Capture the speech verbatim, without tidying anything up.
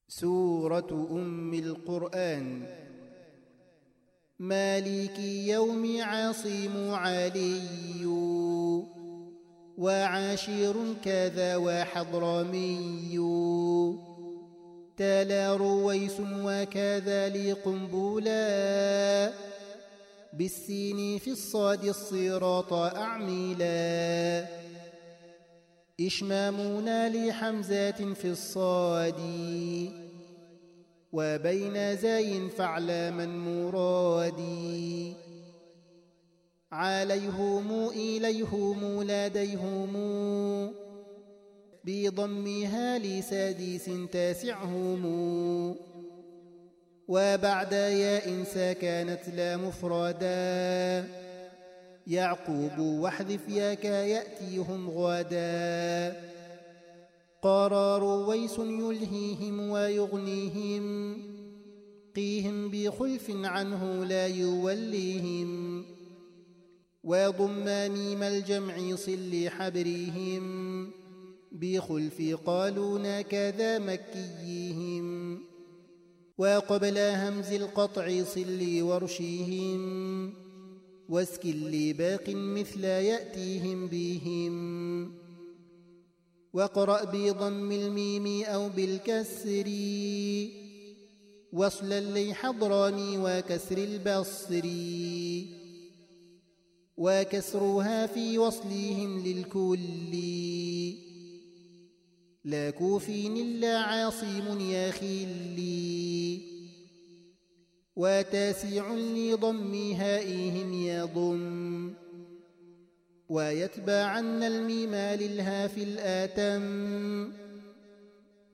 سورة أم القرآن. مالك يوم عاصم علي وعاشر كذا وحضرمي تلا رويس وكذا لقنبلا بالسين في الصاد الصراط أعملا إشمامنا لحمزات في الصاد وبين زاي فعلاما مرادي عليهم إليهم لديهم بضمها لسادس تاسعهم وبعد ياء سكنت لا مفردا يعقوب واحذف ياك يأتيهم غدا قرار ويس يلهيهم ويغنيهم قيهم بخلف عنه لا يوليهم وضم ميم الجمع صل حبرهم بخلف قالون كذا مكيهم وقبل همز القطع صل ورشهم واسكن لباق مثل يأتيهم بهم وقرأ بضم الميم أو بالكسر وصلا لحضراني وكسر البصر وكسرها في وصلهم للكل لا كوفين إلا عاصم يا خلي وتاسع لضم هائهم يضم ويتبعن الميم للها في الآتم